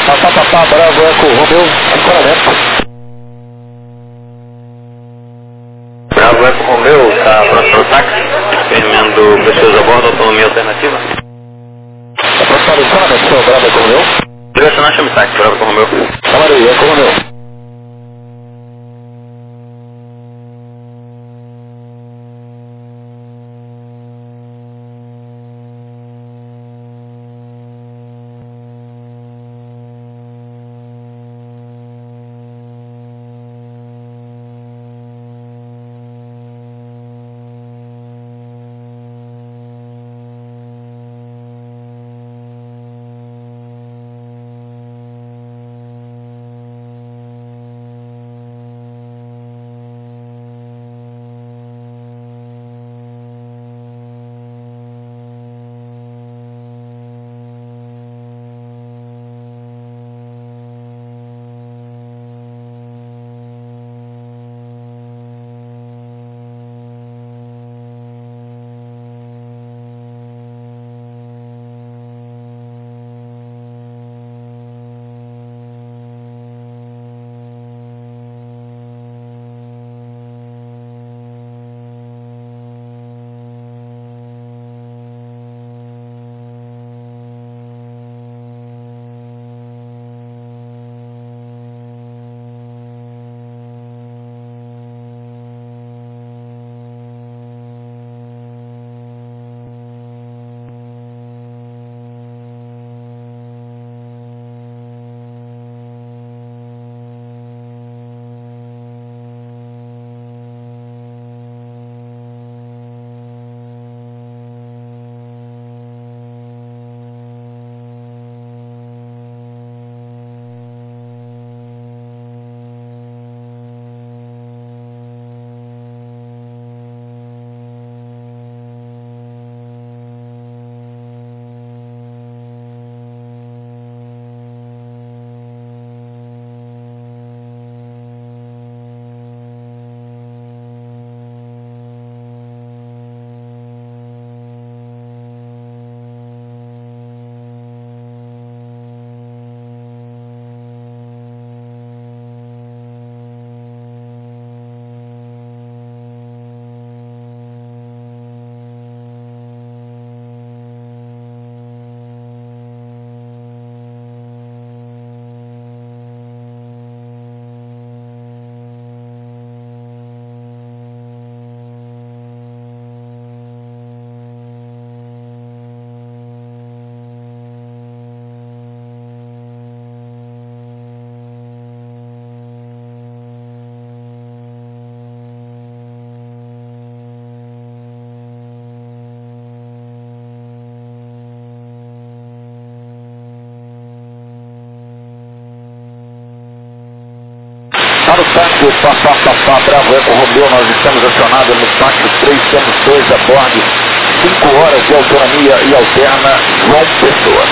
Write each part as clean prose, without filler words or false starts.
Papapá, Bravo, Eco, Romeu, escoramento. Bravo, Eco, Romeu, está pronto para o táxi, firmando pessoas a bordo, autonomia alternativa. Aproximado o escoramento, Bravo, Eco, Romeu. Direcionar chame táxi, Bravo, Eco, Romeu. Camaria, Eco, Romeu. Para o táxi, Bravo, Eco, Romeu, nós estamos acionados no táxi 3, temos 2 a bordo, 5 horas de autonomia e alterna, João Pessoa.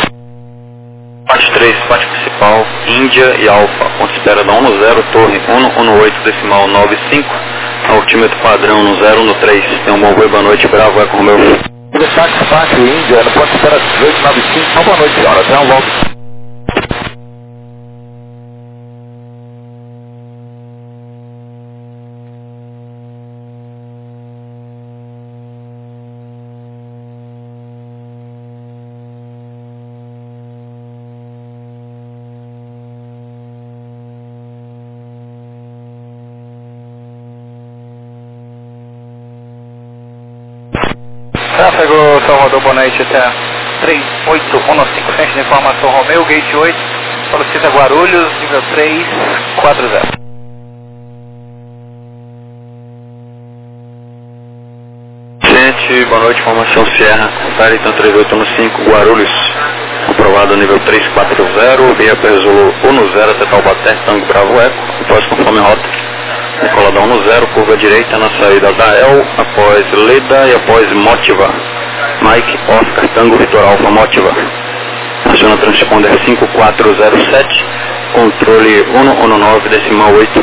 Parte 3, parte principal, Índia e Alfa, ponto de espera da 10, torre 118, decimal 95, altímetro padrão no 013, tem um bom voo, boa noite, Bravo, Eco, Romeu. O táxi Pátio Índia, no ponto de espera 1895, boa noite, senhora, até uma volta. Tráfego Salvador, boa noite, até 3815, centro de informação Romeu, gate 8, solicita Guarulhos, nível 340. Gente, boa noite, informação Sierra, Tarita 3815, Guarulhos, aprovado nível 340, via Pesolo 10 até Taubaté, Tango Bravo Eco, após conforme rota. Nicoladão 10, curva direita na saída da El, após Leda e após Motiva. Mike, Oscar, Tango, Vitor Alfa, Motiva. Aciona transponder 5407, controle 119, decimal 8.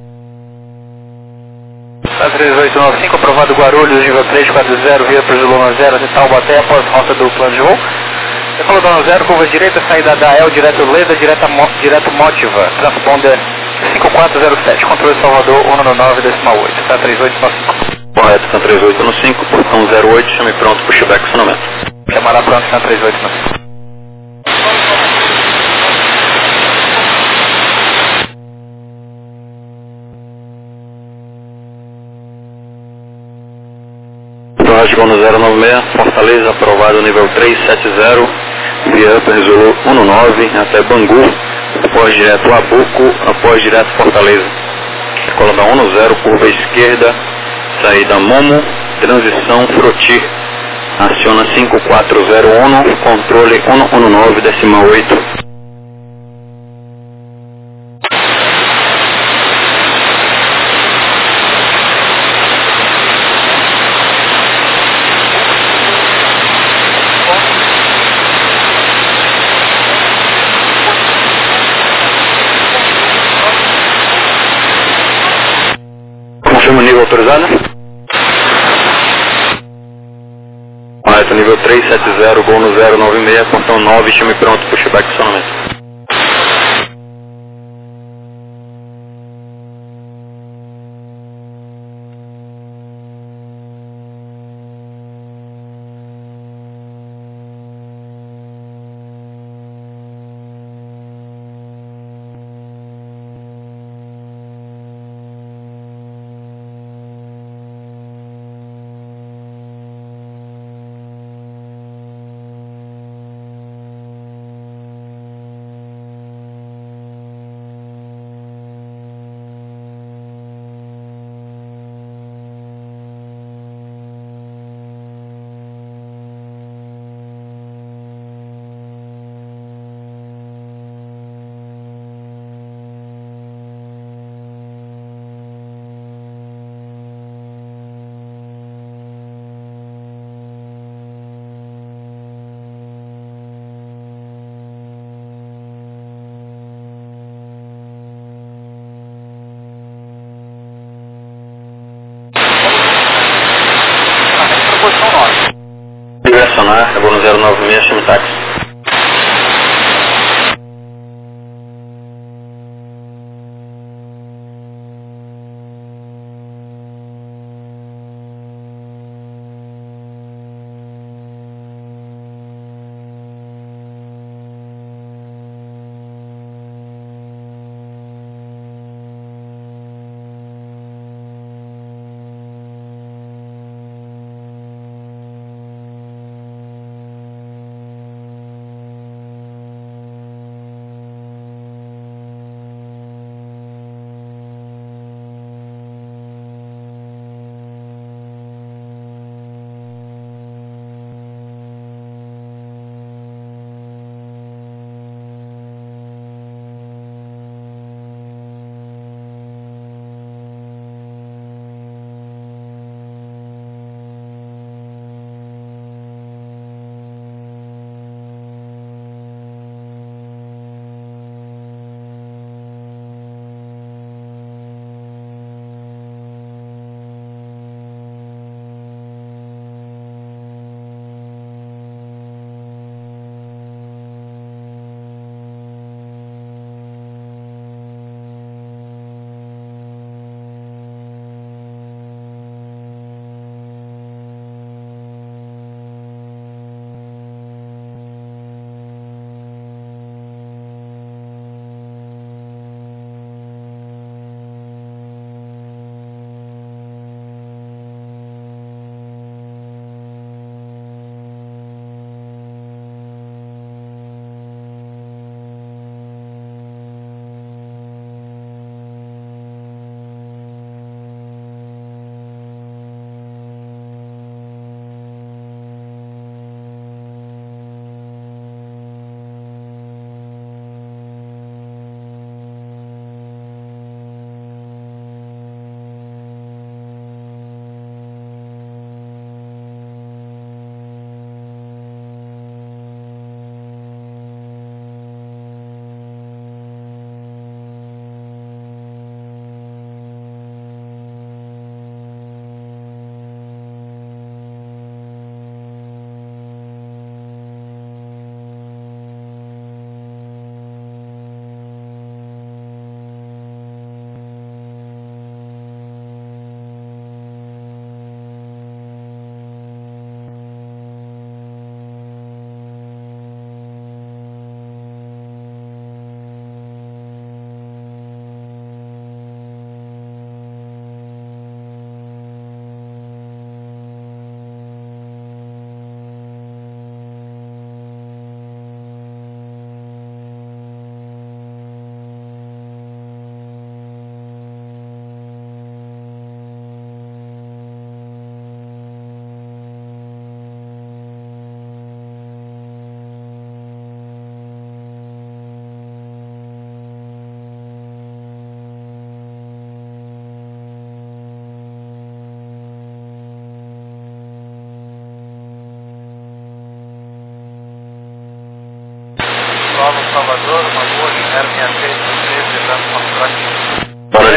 3895, aprovado Guarulhos, nível 340, via Pesolo 10 até Taubaté, após rota do plano de voo. Decolo dono 0, curva direita, saída da El, direto Leda, direto Motiva, transponder 5407, controle Salvador 199,8, tá 3895. Correto, tá 38 no 5, portão 08, chame pronto, pushback, acionamento. Chamará pronto, tá 3895. Rasgou no 096, Fortaleza, aprovado nível 370, via Upper Zulu 19 até Bangu, após direto Abuco, após direto Fortaleza. Coluna 10, curva esquerda, saída Momo, transição Froti. Aciona 5401, controle 119,8. Confirma o nível autorizado? Correto, nível 370, gol no 096, portão 9, chame pronto, pushback, acionamento. Direcionar, vou no 096, chame táxi.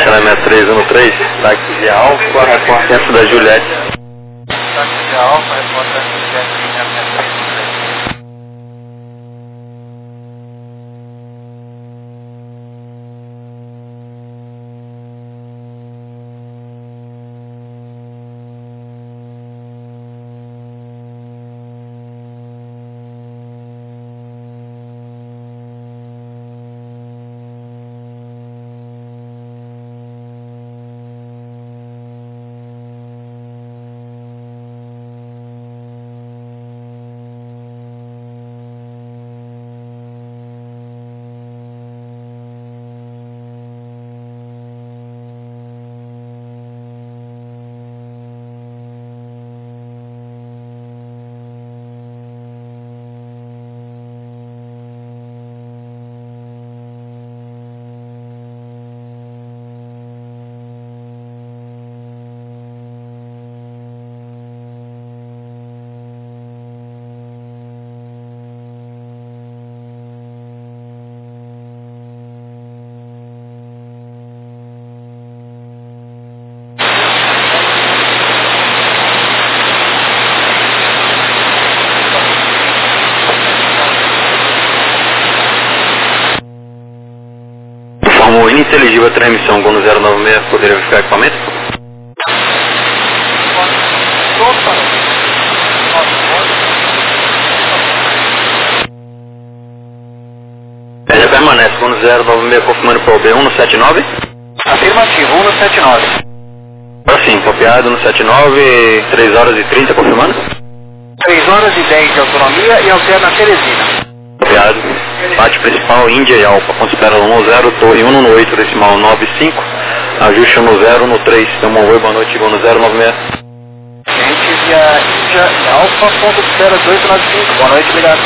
Channel 6313, táxi de Alfa, repórter da Juliette. Táxi de Alfa, repórter da Juliette, linha 6313. Ininteligível a transmissão com 096, poderia verificar equipamento? Ele permanece com 096 confirmando para o B179? Afirmativo, 179. Assim, copiado no 79, 3 horas e 30 confirmando? 3 horas e 10 de autonomia e alterna Teresina. Copiado. Parte principal, Índia e Alfa, considera 10, torre 1 no 8, decimal 95, ajuste no 0 no 3, tamo oi, boa noite, chegou no 096. Gente via Índia e Alfa, ponto de 0895, boa noite, obrigado.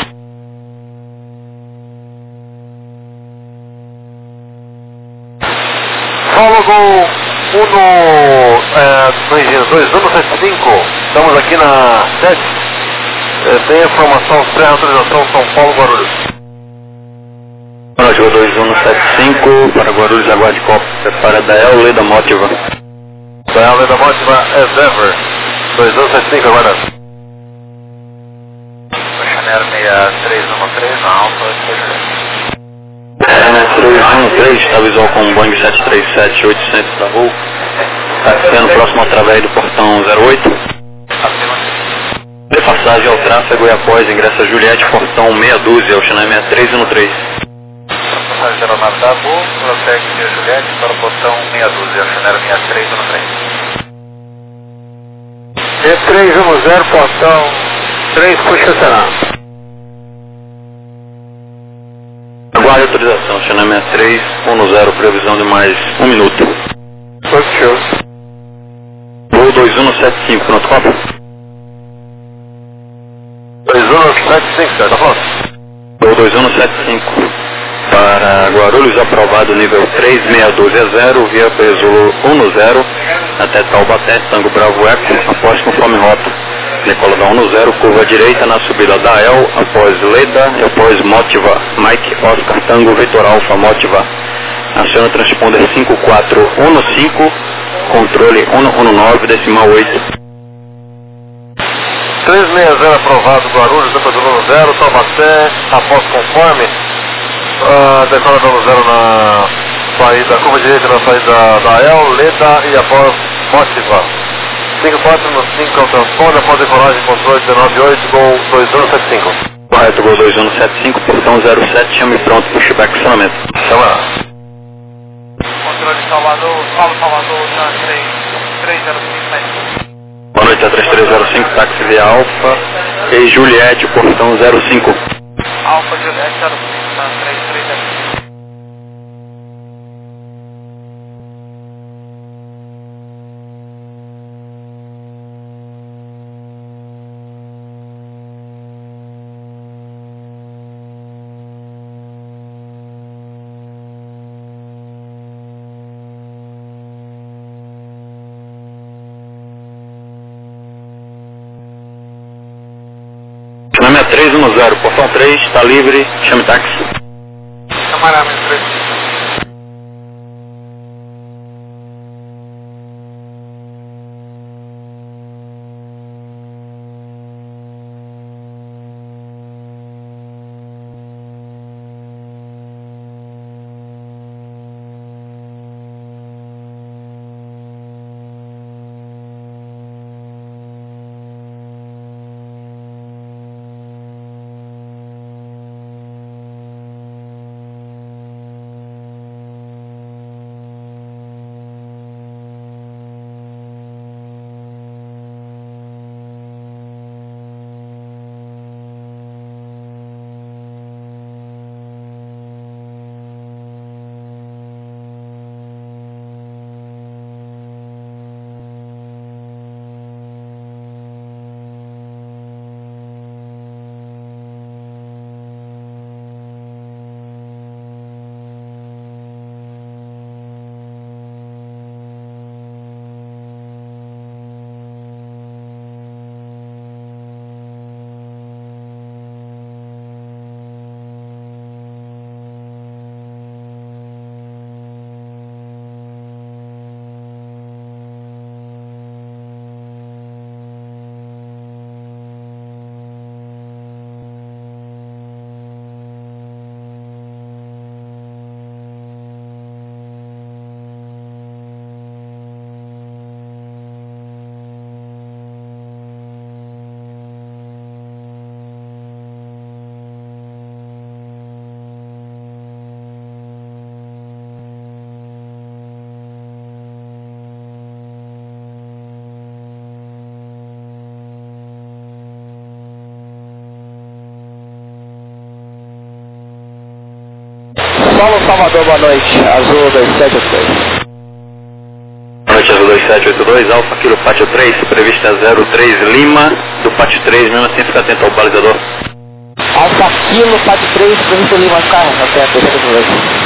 Fólogo 2175, estamos aqui na 7, tem informação pré-autorização São Paulo, Guarulhos. Boa noite, 2175, para Guarulhos, aguarde copo, prepara da El Leda Motiva. Da El Leda Motiva, as ever, 2175, aguarda. Channel 6313, na Alfa, Channel 313, está visual com o Boeing 737-800 da Voo, sendo próximo através do portão 08. Passagem ao tráfego e após ingresso a Juliette, portão meia dúzia, o Channel 6313. Passagem da aeronave da Voo, prossegue via Juliette para o portão meia dúzia, Channel 6313. E310, portão 3, puxa será. Aguarde a autorização, Channel 6310, previsão de mais 1 minuto. Show. Voo 2175, pronto, copo? 2175, tá pronto? Voo 2175, para Guarulhos, aprovado nível 3612-0, via Peso 10, até Taubaté, Tango Bravo Eco, após conforme rota. Decola da 10, curva direita na subida da El, após Leda e após Motiva, Mike Oscar Tango Vitor Alfa Motiva. Aciona transponder 5415, controle 119, decimal 8. 360 aprovado, Guarulhos, depois do 10, Taubaté, após conforme, decola da 10 na saída, curva direita na saída da El, Leda e após Motiva. 5415 ao transponder, após decolagem, controle 198, Gol 2175. Correto, Gol 2175, portão 07, chame pronto, pushback, funcionamento. Chama. Controle Salvador, Salvador, na 3305. Boa noite, a 3305, táxi via Alfa e Juliette, portão 05. Alfa Juliette 05, na 3305. Chame a 310, portão 3, está livre, chame táxi. Camarada 3. Salvador, boa noite. Azul 2782. Boa noite, Azul 2782, Alfa Kilo Pátio 3, prevista 03 Lima, do Pátio 3, mesmo assim fica atento ao balizador. Alfa Kilo Pátio 3, prevista Lima, carro, atento, 2782.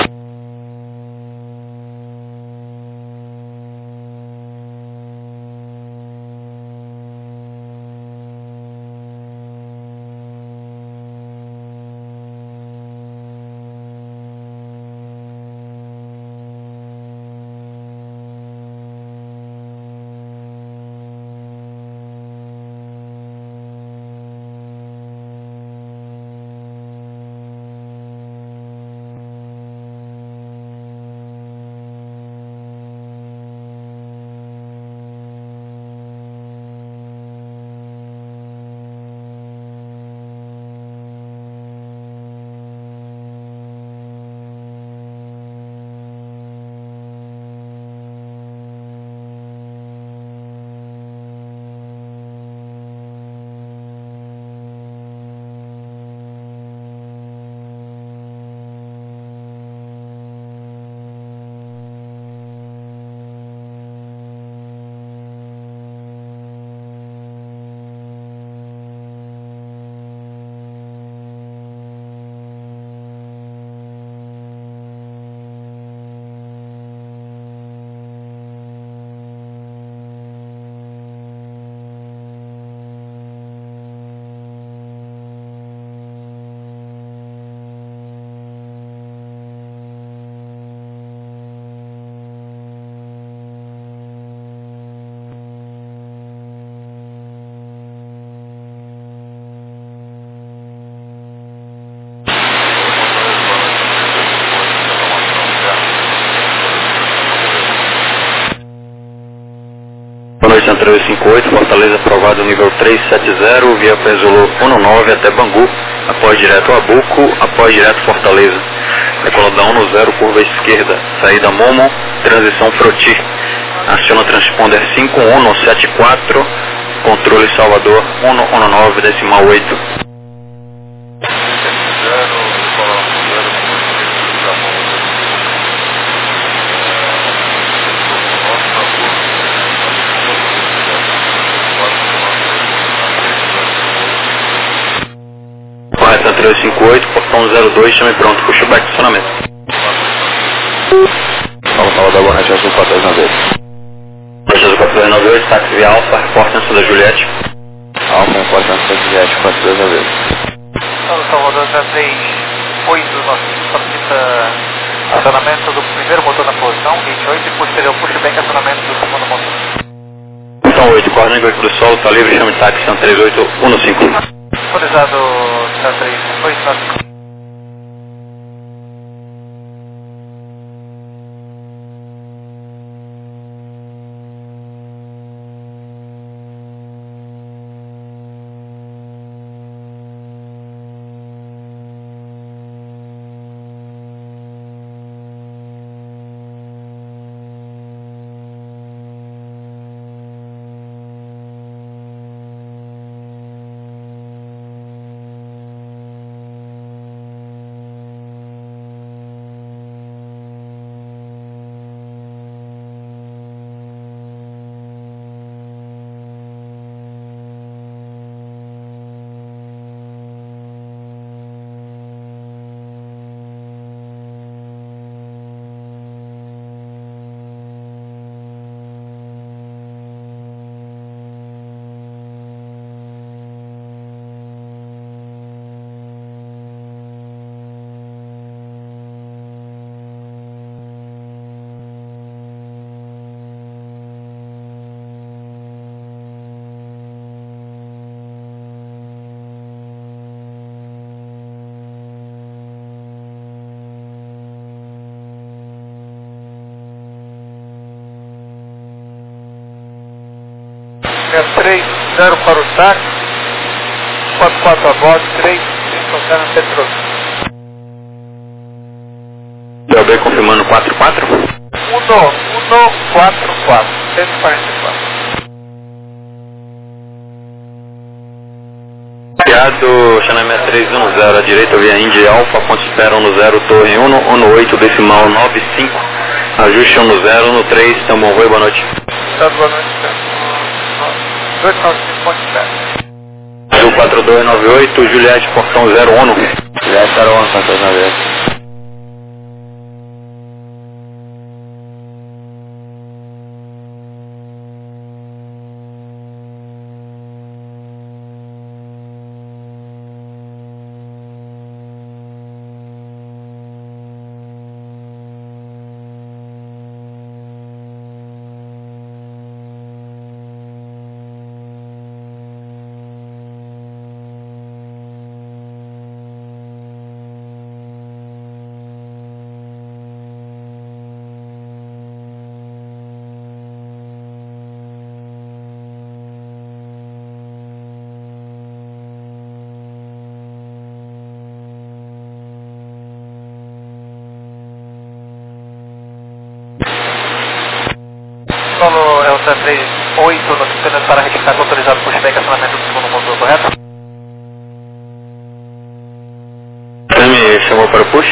Centro 358, Fortaleza aprovado nível 370, via Pezolo 19 até Bangu, após direto Abuco, após direto Fortaleza. Decola da 10, curva esquerda, saída Momo, transição Froti. Aciona transponder 5174, controle Salvador 119,8. Correta 358, portão 02, chame pronto, pushback de estacionamento. Salvador, boa noite, Azul 4298. Azul 4298, táxi via Alfa, reporte da Juliette. Alfa, reporte da Juliette, 4298. Salvador 338, nós solicita acionamento do primeiro motor na posição, 28, e posterior pushback acionamento do segundo motor. Portão 8, corre no veículo do solo, está livre, chame táxi 3815. Autorizado 338. É 30 para o táxi, 44 a bordo, 350 no Petro. DLB confirmando 44. 144, 144. PA Obrigado, China 6310, à direita via Indy Alfa, ponto espera 10, torre 1, 18, decimal 95, ajuste 10, no 3, Tambon Rui, boa noite. Boa noite, 295, ponto espera. Sul 4298, Juliette, portão 01. Juliette 01, 4298. Solo é o 738, notificando para retificar autorizado por check acionamento do segundo motor, correto? Você me chamou para o push?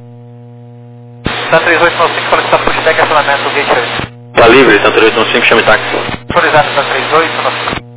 738, notificando solicitado por check acionamento gateway. Tá livre, 3815, chame táxi. Autorizado 738, notificando.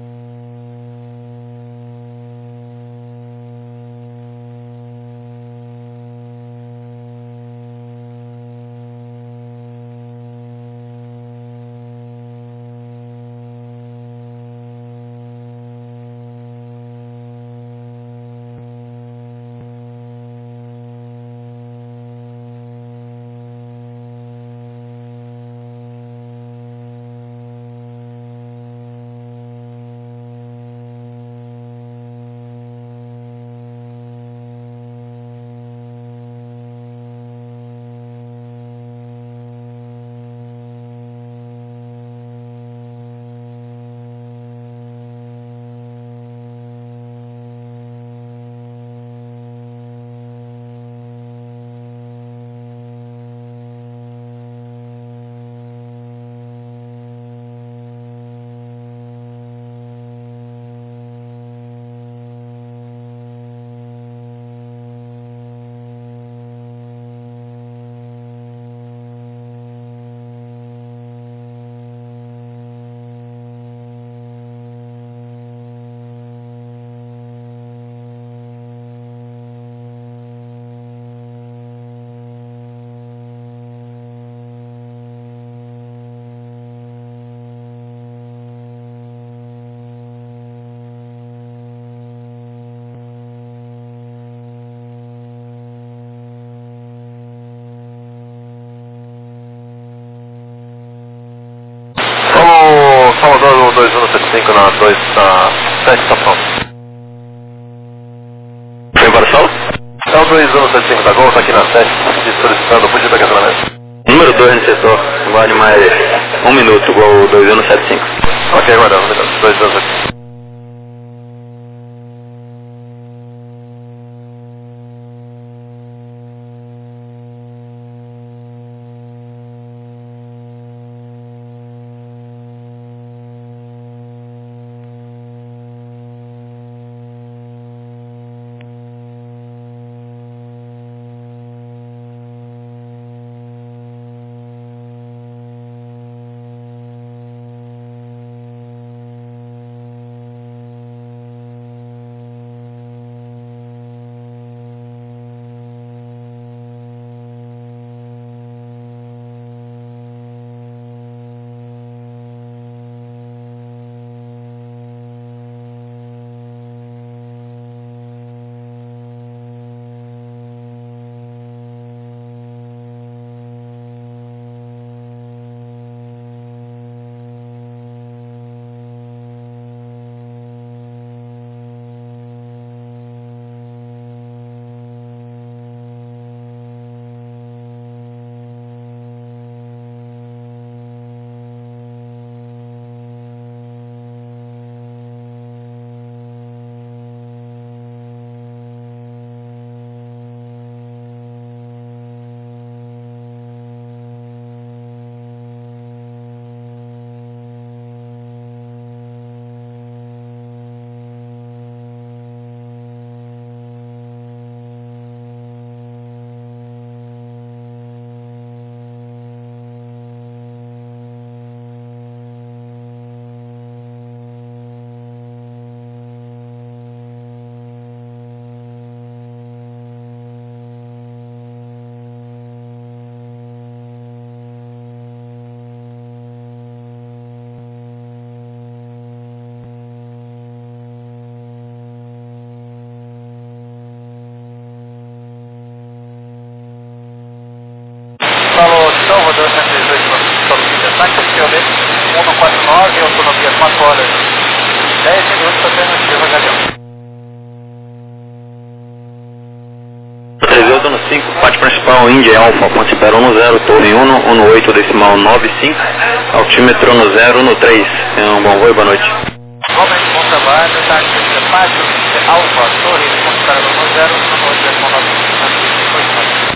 Salvador 2175 na 2, na 7 estação. Vem para o sol? É o 2175 da Gol, tá aqui na 7, solicitando o push de acasalamento. Número 2 no setor, vale mais 1 minuto, igual o 2175. Ok, aguardando, 1 minuto, 2175. quilômetro 149, autonomia 4 horas 10 minutos, alternativa Galeão. 38 no 5, parte principal Índia Alfa, ponte espera 10, torre 1, 18 decimal 95, altímetro no 0, no 3. Um bom voo e boa noite. Igualmente, bom trabalho, táxi de Pátio, Alfa, torre, ponte espera 10, 18 decimal 95,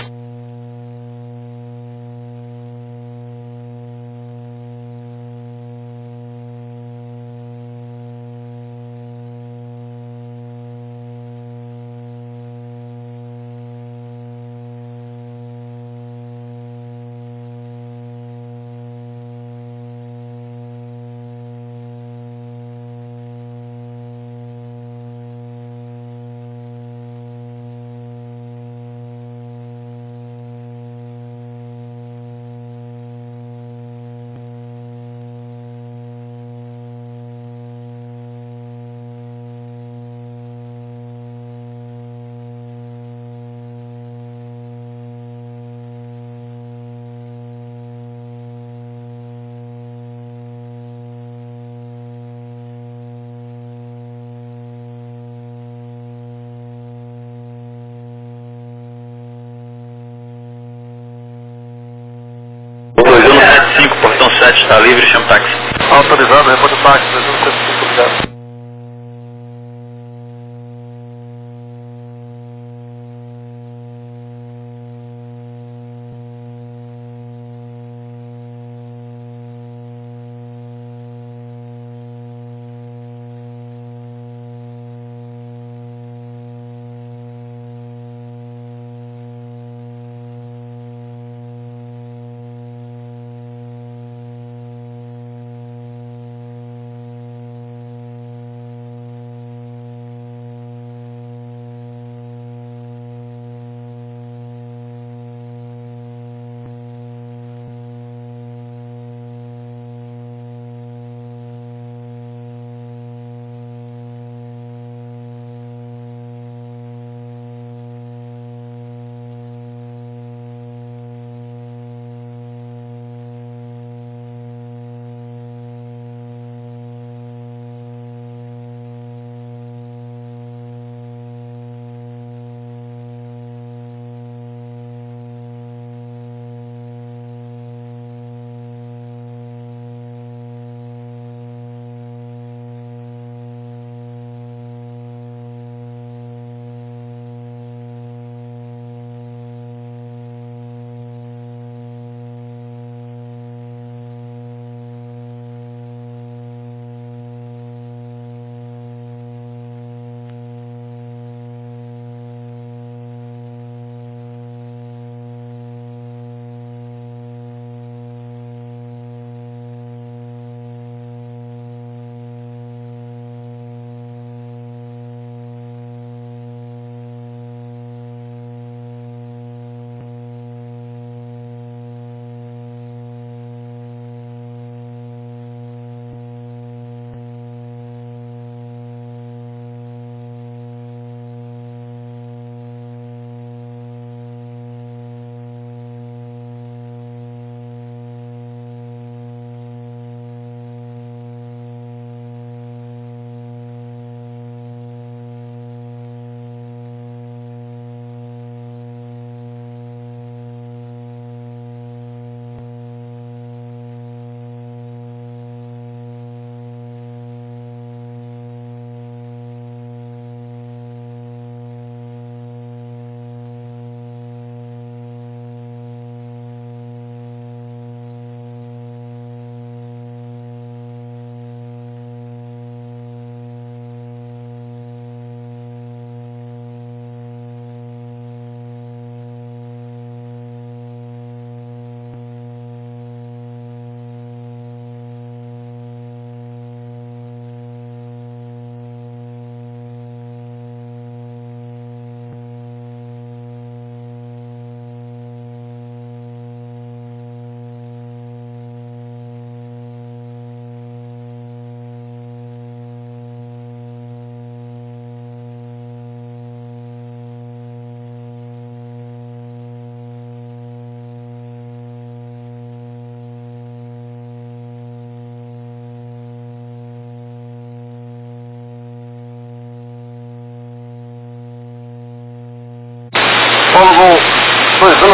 Portão 7 está livre, chama táxi. Autorizado, reporte táxi, 2175, obrigado.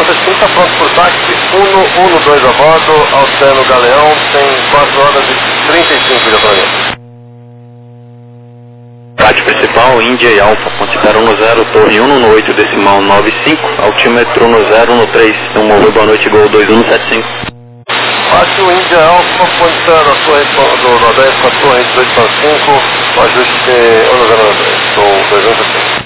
175 está pronto por táxi, Uno 2 a bordo, Oceano Galeão, tem 4 horas e 35 de autonomia. Rádio principal, Índia e Alfa, ponte 010, torre 1 no 8, decimal 95, altímetro no 0 no 3, então móvel, boa noite, Gol 2175. Rádio Índia Alfa, ponte 0, a torre do Nordeste, com a torre 265, o ajuste 102, Gol 2175.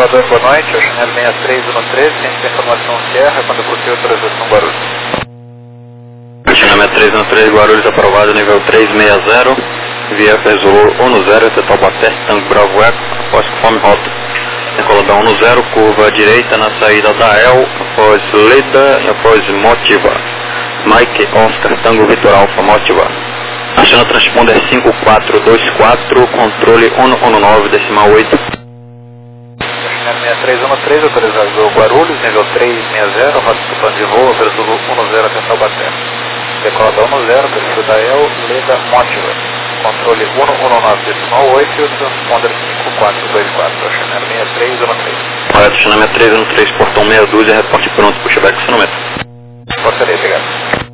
Salvador, boa noite, Oceano 6313, centro de informação Sierra, quando possível autorização Guarulhos. Oceano 6313, Guarulhos aprovado, nível 360, via Zulu 10, Taubaté, Tango Bravo Eco, após conforme rota. Decola da 10, curva direita na saída da EL, após Leda e após Motiva. Mike Oscar, Tango Vitor Alfa, Motiva. Achando transponder 5424, controle 119, decimal 8. Oceano 6313, autorizado Guarulhos, nível 360, rota do plano de voo, Zulu 10 até Taubaté. Decola da 10, perfil da EL, Leda, Motiva. Controle 119, decimal 8 e o transponder 5424, Oceano 6313. Correto, Oceano 6313, portão meia dúzia, reporte pronto, pushback sonomento. Portaria, obrigado.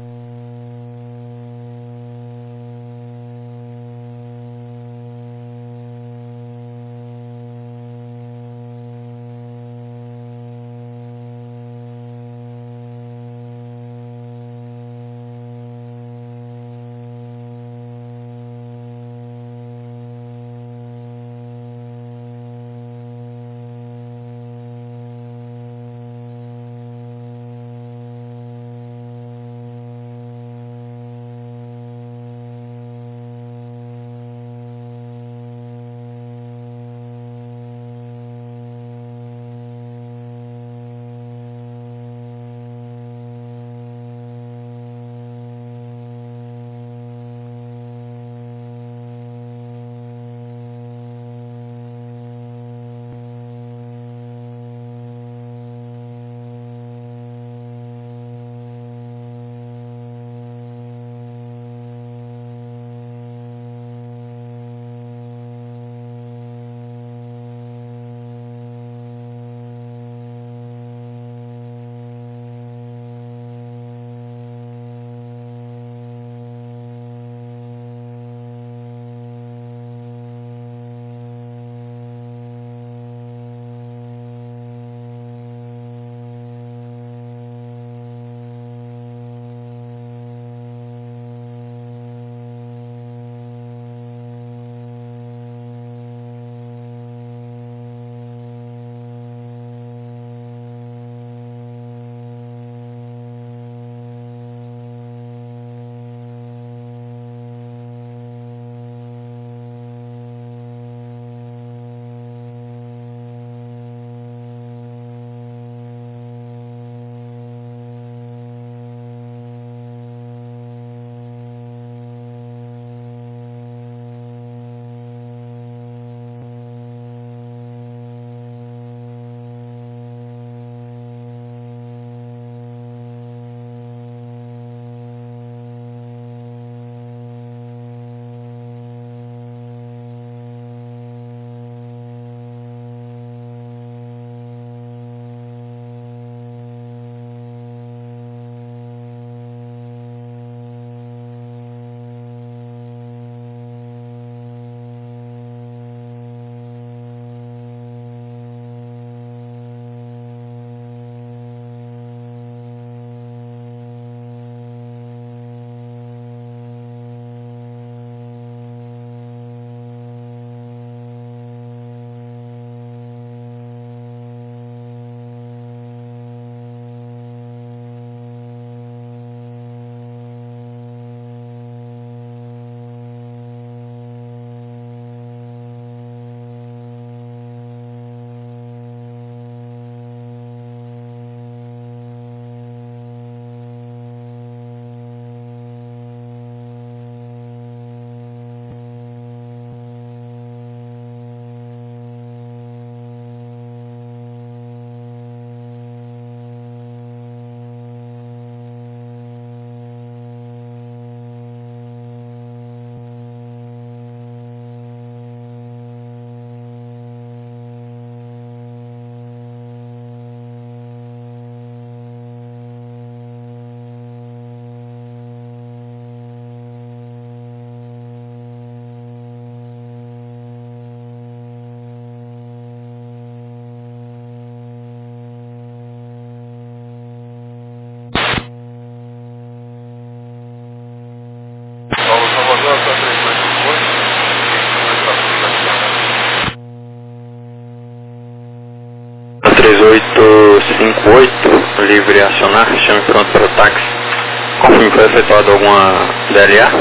livre a acionar, chame pronto para o táxi. Confirme que foi efetuado alguma DLA.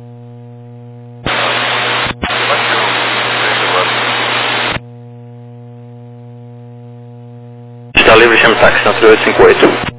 Está livre, chame táxi na 3858.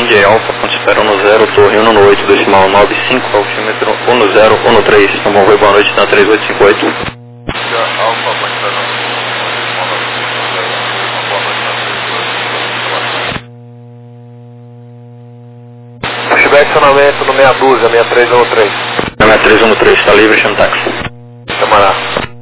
Índia e Alfa, ponto espera 10, torre 118, decimal 95, altímetro 1013. Tá bom, boa noite, na 3858. Alfa, ponto espera 118. Pushback acionamento no 612, 6313. Na 6313, está livre, chama táxi. Camará.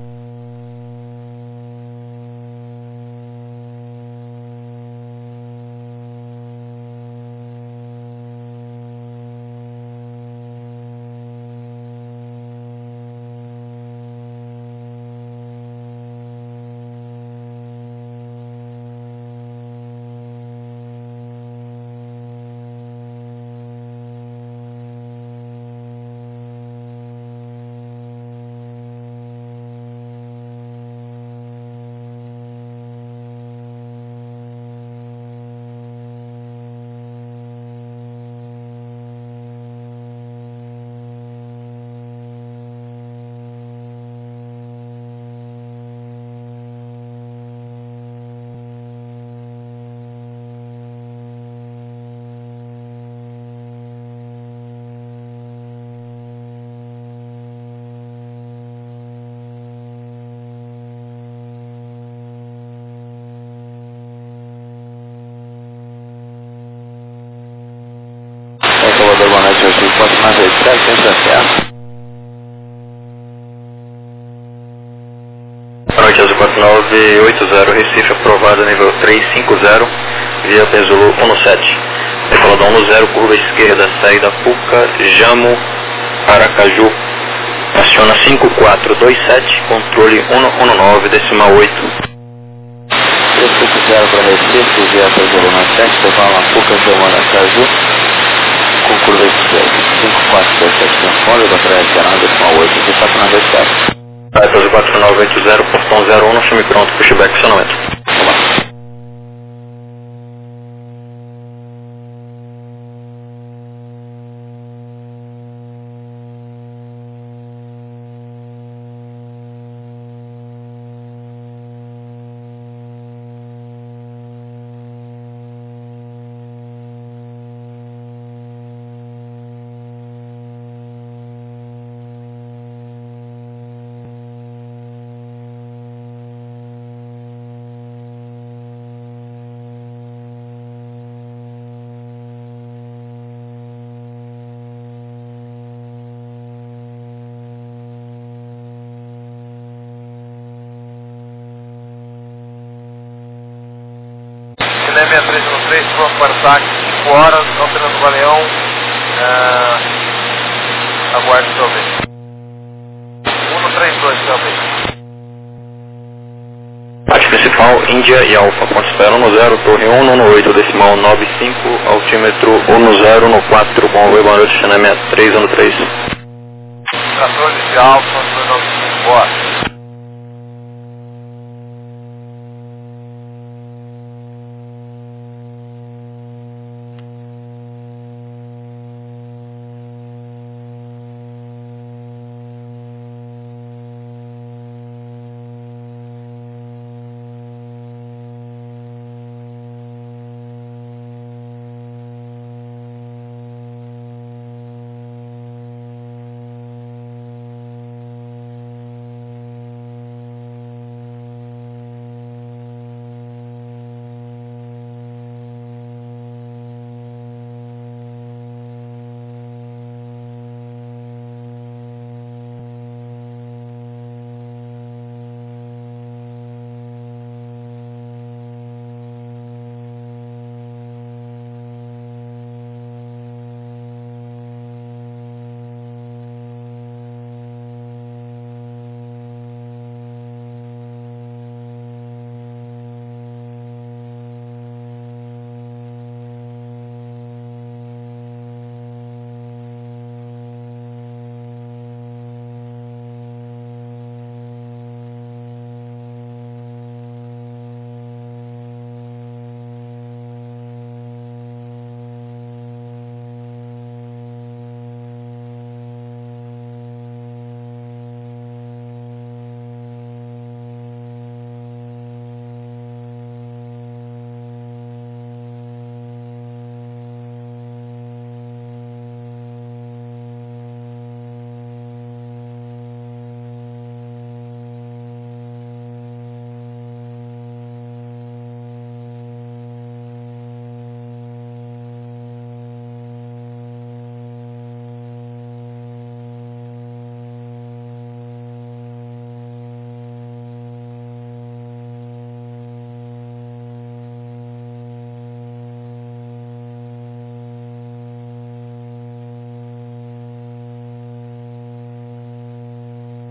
Salvador, boa noite, hoje enquanto mais 87, sem certo. Boa noite, Azul 4980, Recife, aprovado, nível 350, via Pesulu 17. Decolador 10, curva esquerda, saída Puca, Jamo, Aracaju. Aciona 5427, controle 119, decimal 8. 350 para Recife, via Pesulu 17, decola Puca, Jamo, Aracaju. Com curva esquerda, 5427, transponder, bateria adicional, decimal 8, 2497. Azul 4980, portão 01, chame pronto, pushback, acionamento. Chile 6313, pronto para o táxi, 5 horas, Almirante do Galeão, aguarde seu vez. 132, seu vez. Parte principal, Índia e Alfa, ponto espera 10, torre 118, decimal 95, altímetro 1014, bom, boa noite, China 6313. 14 de Alfa, 295.